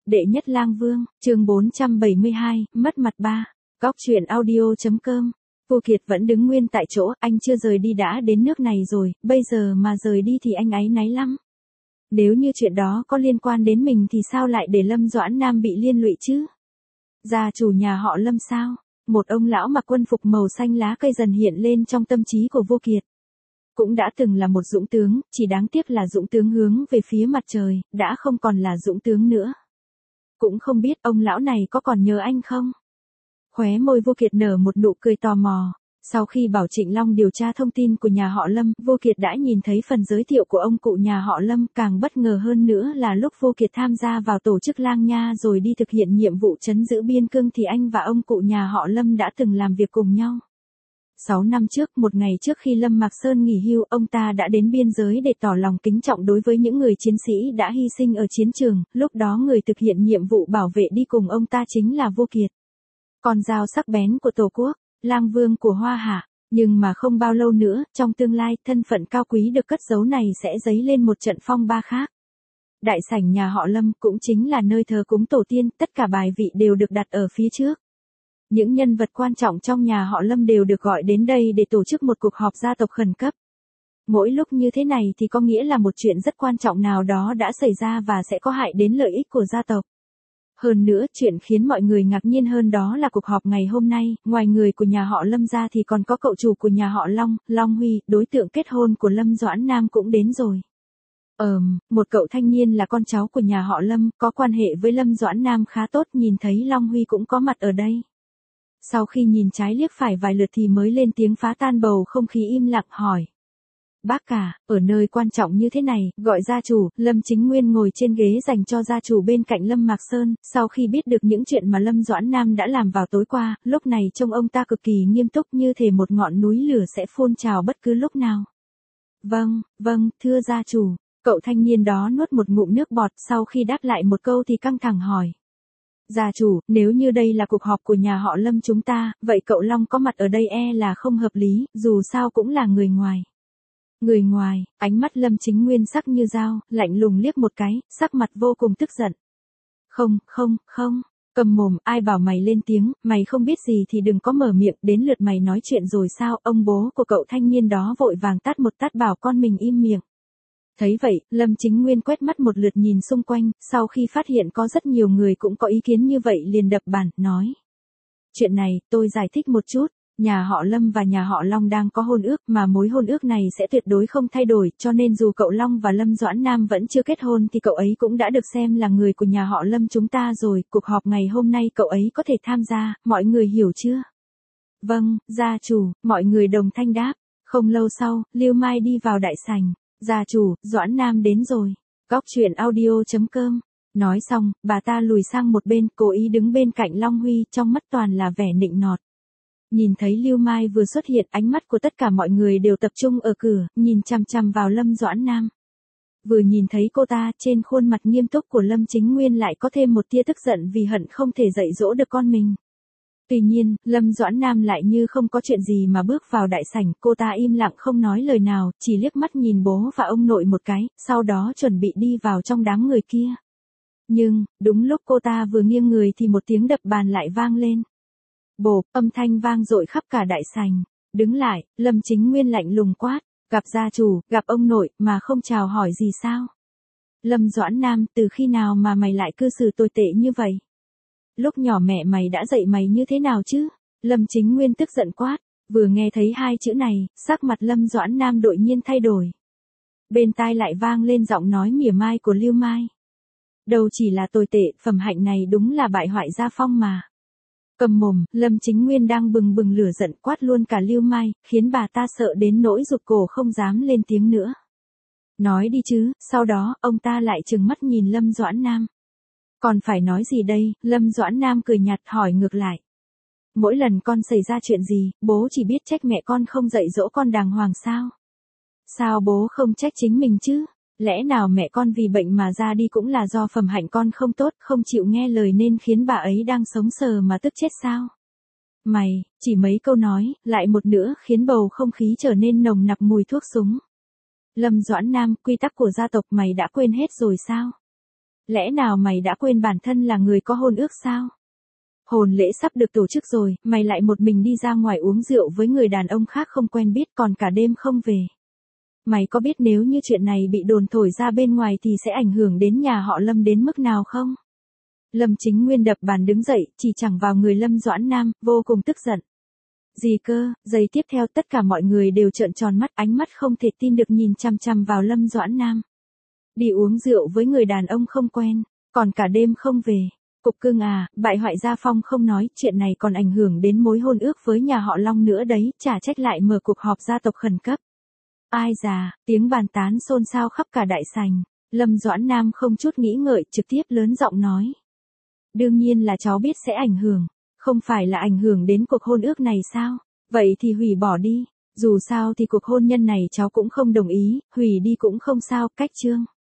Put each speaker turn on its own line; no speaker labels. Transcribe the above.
Đệ nhất lang vương, chương 472, mất mặt 3. Góc truyện audio.com. Vô Kiệt vẫn đứng nguyên tại chỗ, anh chưa rời đi đã đến nước này rồi, bây giờ mà rời đi thì anh áy náy lắm. Nếu như chuyện đó có liên quan đến mình thì sao lại để Lâm Doãn Nam bị liên lụy chứ? Gia chủ nhà họ Lâm sao? Một ông lão mặc quân phục màu xanh lá cây dần hiện lên trong tâm trí của Vô Kiệt. Cũng đã từng là một dũng tướng, chỉ đáng tiếc là dũng tướng hướng về phía mặt trời, đã không còn là dũng tướng nữa. Cũng không biết ông lão này có còn nhớ anh không? Khóe môi Vô Kiệt nở một nụ cười tò mò. Sau khi bảo Trịnh Long điều tra thông tin của nhà họ Lâm, Vô Kiệt đã nhìn thấy phần giới thiệu của ông cụ nhà họ Lâm, càng bất ngờ hơn nữa là lúc Vô Kiệt tham gia vào tổ chức Lang Nha rồi đi thực hiện nhiệm vụ trấn giữ biên cương thì anh và ông cụ nhà họ Lâm đã từng làm việc cùng nhau. 6 năm trước, một ngày trước khi Lâm Mạc Sơn nghỉ hưu, ông ta đã đến biên giới để tỏ lòng kính trọng đối với những người chiến sĩ đã hy sinh ở chiến trường, lúc đó người thực hiện nhiệm vụ bảo vệ đi cùng ông ta chính là Vô Kiệt. Con dao sắc bén của Tổ quốc, lang vương của Hoa Hạ, nhưng mà không bao lâu nữa, trong tương lai, thân phận cao quý được cất giấu này sẽ dấy lên một trận phong ba khác. Đại sảnh nhà họ Lâm cũng chính là nơi thờ cúng tổ tiên, tất cả bài vị đều được đặt ở phía trước. Những nhân vật quan trọng trong nhà họ Lâm đều được gọi đến đây để tổ chức một cuộc họp gia tộc khẩn cấp. Mỗi lúc như thế này thì có nghĩa là một chuyện rất quan trọng nào đó đã xảy ra và sẽ có hại đến lợi ích của gia tộc. Hơn nữa, chuyện khiến mọi người ngạc nhiên hơn đó là cuộc họp ngày hôm nay, ngoài người của nhà họ Lâm ra thì còn có cậu chủ của nhà họ Long, Long Huy, đối tượng kết hôn của Lâm Doãn Nam cũng đến rồi. Một cậu thanh niên là con cháu của nhà họ Lâm, có quan hệ với Lâm Doãn Nam khá tốt, nhìn thấy Long Huy cũng có mặt ở đây. Sau khi nhìn trái liếc phải vài lượt thì mới lên tiếng phá tan bầu không khí im lặng hỏi. Bác cả, ở nơi quan trọng như thế này, gọi gia chủ, Lâm Chính Nguyên ngồi trên ghế dành cho gia chủ bên cạnh Lâm Mạc Sơn, sau khi biết được những chuyện mà Lâm Doãn Nam đã làm vào tối qua, lúc này trông ông ta cực kỳ nghiêm túc như thể một ngọn núi lửa sẽ phun trào bất cứ lúc nào. Vâng, thưa gia chủ, cậu thanh niên đó nuốt một ngụm nước bọt sau khi đáp lại một câu thì căng thẳng hỏi. Gia chủ, nếu như đây là cuộc họp của nhà họ Lâm chúng ta, vậy cậu Long có mặt ở đây là không hợp lý, dù sao cũng là người ngoài. Người ngoài, ánh mắt Lâm Chính Nguyên sắc như dao, lạnh lùng liếc một cái, sắc mặt vô cùng tức giận. Không, cầm mồm, ai bảo mày lên tiếng, mày không biết gì thì đừng có mở miệng, đến lượt mày nói chuyện rồi sao? Ông bố của cậu thanh niên đó vội vàng tát một tát bảo con mình im miệng. Thấy vậy, Lâm Chính Nguyên quét mắt một lượt nhìn xung quanh, sau khi phát hiện có rất nhiều người cũng có ý kiến như vậy liền đập bàn, nói. Chuyện này, tôi giải thích một chút. Nhà họ Lâm và nhà họ Long đang có hôn ước mà mối hôn ước này sẽ tuyệt đối không thay đổi, cho nên dù cậu Long và Lâm Doãn Nam vẫn chưa kết hôn thì cậu ấy cũng đã được xem là người của nhà họ Lâm chúng ta rồi, cuộc họp ngày hôm nay cậu ấy có thể tham gia, mọi người hiểu chưa? Vâng, gia chủ, mọi người đồng thanh đáp. Không lâu sau, Lưu Mai đi vào đại sảnh. Gia chủ, Doãn Nam đến rồi. Góc truyện audio.com. Nói xong, bà ta lùi sang một bên, cố ý đứng bên cạnh Long Huy, trong mắt toàn là vẻ nịnh nọt. Nhìn thấy Lưu Mai vừa xuất hiện, ánh mắt của tất cả mọi người đều tập trung ở cửa, nhìn chằm chằm vào Lâm Doãn Nam. Vừa nhìn thấy cô ta, trên khuôn mặt nghiêm túc của Lâm Chính Nguyên lại có thêm một tia tức giận vì hận không thể dạy dỗ được con mình. Tuy nhiên, Lâm Doãn Nam lại như không có chuyện gì mà bước vào đại sảnh, cô ta im lặng không nói lời nào, chỉ liếc mắt nhìn bố và ông nội một cái, sau đó chuẩn bị đi vào trong đám người kia. Nhưng, đúng lúc cô ta vừa nghiêng người thì một tiếng đập bàn lại vang lên. Bộp, âm thanh vang dội khắp cả đại sảnh. Đứng lại, Lâm Chính Nguyên lạnh lùng quát, gặp gia chủ, gặp ông nội, mà không chào hỏi gì sao? Lâm Doãn Nam, từ khi nào mà mày lại cư xử tồi tệ như vậy? Lúc nhỏ mẹ mày đã dạy mày như thế nào chứ? Lâm Chính Nguyên tức giận quát, vừa nghe thấy hai chữ này, sắc mặt Lâm Doãn Nam đột nhiên thay đổi. Bên tai lại vang lên giọng nói mỉa mai của Lưu Mai. Đâu chỉ là tồi tệ, phẩm hạnh này đúng là bại hoại gia phong mà. Cầm mồm, Lâm Chính Nguyên đang bừng bừng lửa giận quát luôn cả Lưu Mai, khiến bà ta sợ đến nỗi rụt cổ không dám lên tiếng nữa. Nói đi chứ, sau đó, ông ta lại trừng mắt nhìn Lâm Doãn Nam. Còn phải nói gì đây? Lâm Doãn Nam cười nhạt hỏi ngược lại. Mỗi lần con xảy ra chuyện gì, bố chỉ biết trách mẹ con không dạy dỗ con đàng hoàng sao? Sao bố không trách chính mình chứ? Lẽ nào mẹ con vì bệnh mà ra đi cũng là do phẩm hạnh con không tốt, không chịu nghe lời nên khiến bà ấy đang sống sờ mà tức chết sao? Mày, chỉ mấy câu nói, lại một nữa khiến bầu không khí trở nên nồng nặc mùi thuốc súng. Lâm Doãn Nam, quy tắc của gia tộc mày đã quên hết rồi sao? Lẽ nào mày đã quên bản thân là người có hôn ước sao? Hôn lễ sắp được tổ chức rồi, mày lại một mình đi ra ngoài uống rượu với người đàn ông khác không quen biết còn cả đêm không về. Mày có biết nếu như chuyện này bị đồn thổi ra bên ngoài thì sẽ ảnh hưởng đến nhà họ Lâm đến mức nào không? Lâm Chính Nguyên đập bàn đứng dậy, chỉ thẳng vào người Lâm Doãn Nam, vô cùng tức giận. Gì cơ? Giây tiếp theo tất cả mọi người đều trợn tròn mắt, ánh mắt không thể tin được nhìn chằm chằm vào Lâm Doãn Nam. Đi uống rượu với người đàn ông không quen, còn cả đêm không về. Cục cưng à, bại hoại gia phong không nói, chuyện này còn ảnh hưởng đến mối hôn ước với nhà họ Long nữa đấy, chả trách lại mở cuộc họp gia tộc khẩn cấp. Ai già, tiếng bàn tán xôn xao khắp cả đại sảnh. Lâm Doãn Nam không chút nghĩ ngợi, trực tiếp lớn giọng nói. Đương nhiên là cháu biết sẽ ảnh hưởng, không phải là ảnh hưởng đến cuộc hôn ước này sao? Vậy thì hủy bỏ đi, dù sao thì cuộc hôn nhân này cháu cũng không đồng ý, hủy đi cũng không sao, cách chương.